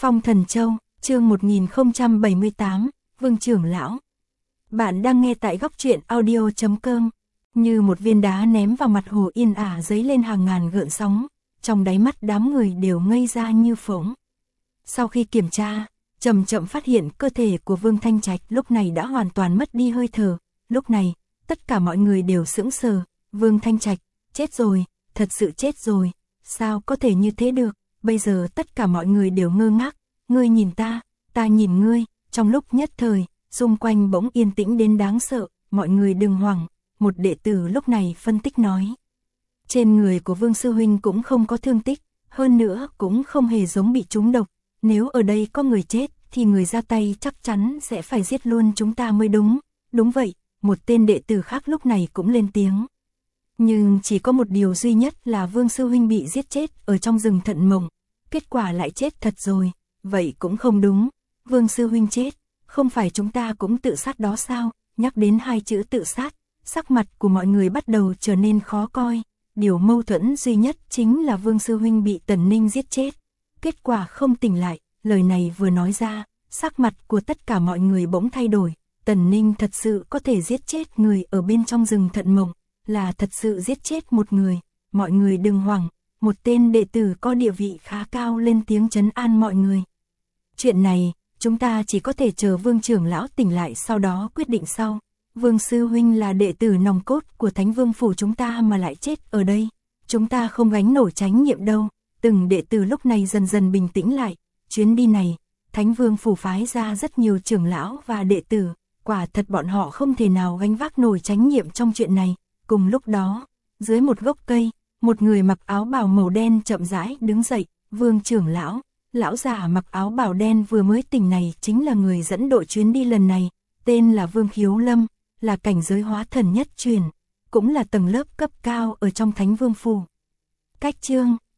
Phong Thần Châu, chương 1078, Vương trưởng lão. Bạn đang nghe tại góc truyện audio.com. Như một viên đá ném vào mặt hồ yên ả dấy lên hàng ngàn gợn sóng, trong đáy mắt đám người đều ngây ra như phỗng. Sau khi kiểm tra, chậm chậm phát hiện cơ thể của Vương Thanh Trạch lúc này đã hoàn toàn mất đi hơi thở. Lúc này, tất cả mọi người đều sững sờ. Vương Thanh Trạch, chết rồi, thật sự chết rồi, sao có thể như thế được? Bây giờ tất cả mọi người đều ngơ ngác, ngươi nhìn ta nhìn ngươi, trong lúc nhất thời, xung quanh bỗng yên tĩnh đến đáng sợ, mọi người đừng hoảng, một đệ tử lúc này phân tích nói. Trên người của Vương Sư Huynh cũng không có thương tích, hơn nữa cũng không hề giống bị trúng độc, nếu ở đây có người chết thì người ra tay chắc chắn sẽ phải giết luôn chúng ta mới đúng. Đúng vậy, một tên đệ tử khác lúc này cũng lên tiếng. Nhưng chỉ có một điều duy nhất là Vương Sư Huynh bị giết chết ở trong rừng Thận Mộng, kết quả lại chết thật rồi, vậy cũng không đúng. Vương Sư Huynh chết, không phải chúng ta cũng tự sát đó sao? Nhắc đến hai chữ tự sát, sắc mặt của mọi người bắt đầu trở nên khó coi. Điều mâu thuẫn duy nhất chính là Vương Sư Huynh bị Tần Ninh giết chết, kết quả không tỉnh lại. Lời này vừa nói ra, sắc mặt của tất cả mọi người bỗng thay đổi. Tần Ninh thật sự có thể giết chết người ở bên trong rừng Thận Mộng, là thật sự giết chết một người. Mọi người đừng hoảng, một tên đệ tử có địa vị khá cao lên tiếng trấn an mọi người. Chuyện này, chúng ta chỉ có thể chờ Vương trưởng lão tỉnh lại sau đó quyết định sau. Vương Sư Huynh là đệ tử nòng cốt của Thánh Vương Phủ chúng ta mà lại chết ở đây, chúng ta không gánh nổi trách nhiệm đâu. Từng đệ tử lúc này dần dần bình tĩnh lại. Chuyến đi này, Thánh Vương Phủ phái ra rất nhiều trưởng lão và đệ tử, quả thật bọn họ không thể nào gánh vác nổi trách nhiệm trong chuyện này. Cùng lúc đó, dưới một gốc cây, một người mặc áo bào màu đen chậm rãi đứng dậy. Vương trưởng lão, lão già mặc áo bào đen vừa mới tỉnh này chính là người dẫn đội chuyến đi lần này, tên là Vương Khiếu Lâm, là cảnh giới hóa thần nhất truyền, cũng là tầng lớp cấp cao ở trong Thánh Vương Phủ. Cách chương